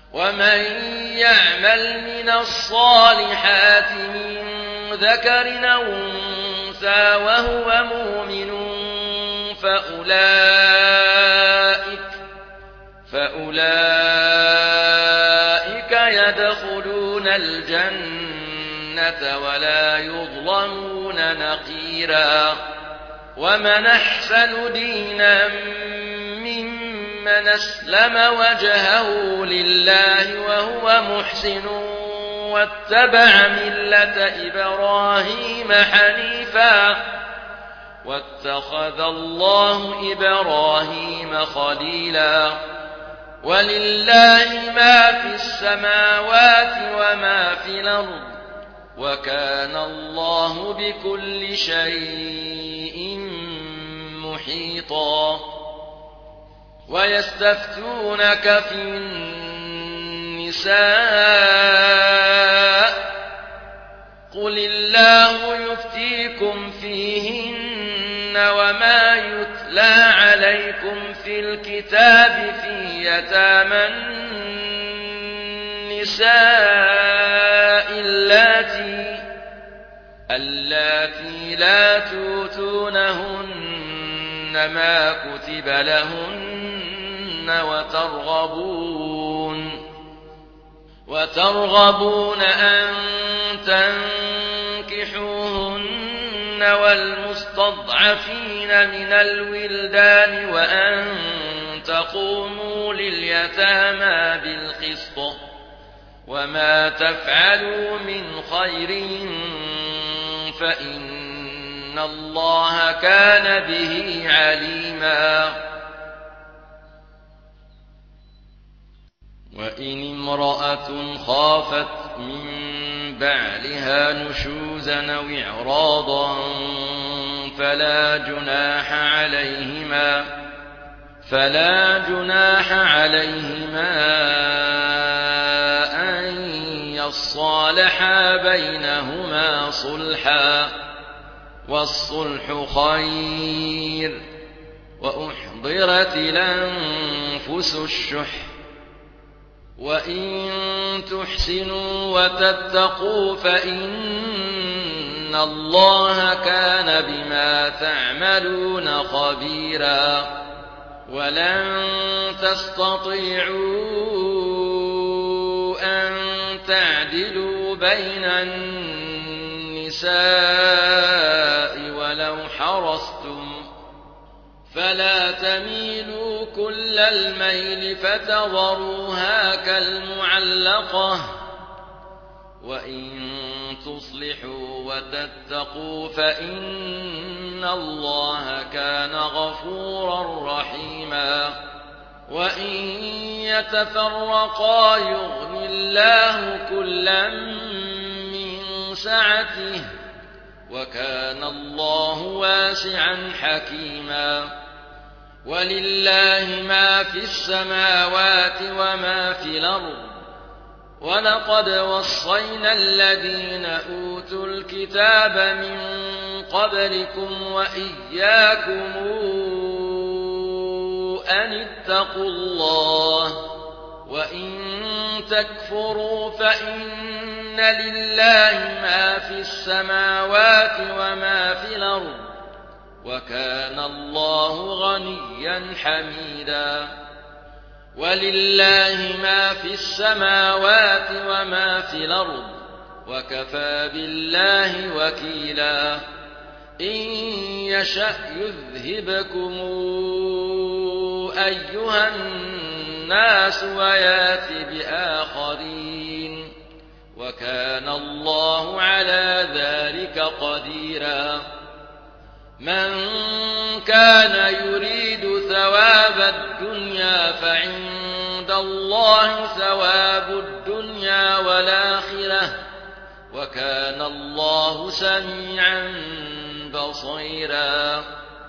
ومن يعمل من الصالحات من ذكر أو أنثى وهو مؤمن فأولئك يدخلون الجنة ولا يظلمون نقيرا. ومن أحسن دينا ممن أسلم وجهه لله وهو محسن واتبع ملة إبراهيم حنيفا واتخذ الله إبراهيم خليلا. ولله ما في السماوات وما في الأرض وكان الله بكل شيء محيطا. ويستفتونك في النساء قل الله يفتيكم فيهن وما يتلى عليكم في الكتاب في يتامى النساء اللاتي لا توتونهن ما كتب لهن وترغبون أن تنكحوهن والمستضعفين من الولدان وأن تقوموا لليتامى بالقسط وما تفعلوا من خير فإن الله كان به عليما. وإن امرأة خافت من بعلها نشوزا أو إعراضا فلا جناح عليهما أن يصالحا بينهما صلحا والصلح خير. وأحضرت الأنفس الشح وإن تحسنوا وتتقوا فإن الله كان بما تعملون خبيرا. ولن تستطيعوا أن تعدلوا بين النساء ولو حرصتم فلا تميلوا كل الميل فتذروها كالمعلقة. وإن تصلحوا وتتقوا فإن الله كان غفورا رحيما. وإن يتفرقا يغن الله كلا من سعته وكان الله واسعا حكيما. ولله ما في السماوات وما في الأرض ولقد وصينا الذين أوتوا الكتاب من قبلكم وإياكم أن اتقوا الله وإن تكفروا فإن لله ما في السماوات وما في الأرض وكان الله غنيا حميدا. ولله ما في السماوات وما في الأرض وكفى بالله وكيلا. إن يشأ يذهبكم أيها الناس ويات بآخرين وكان الله على ذلك قديرا. من كان يريد ثواب الدنيا فعند الله ثواب الدنيا والآخرة وكان الله سميعا بصيرا.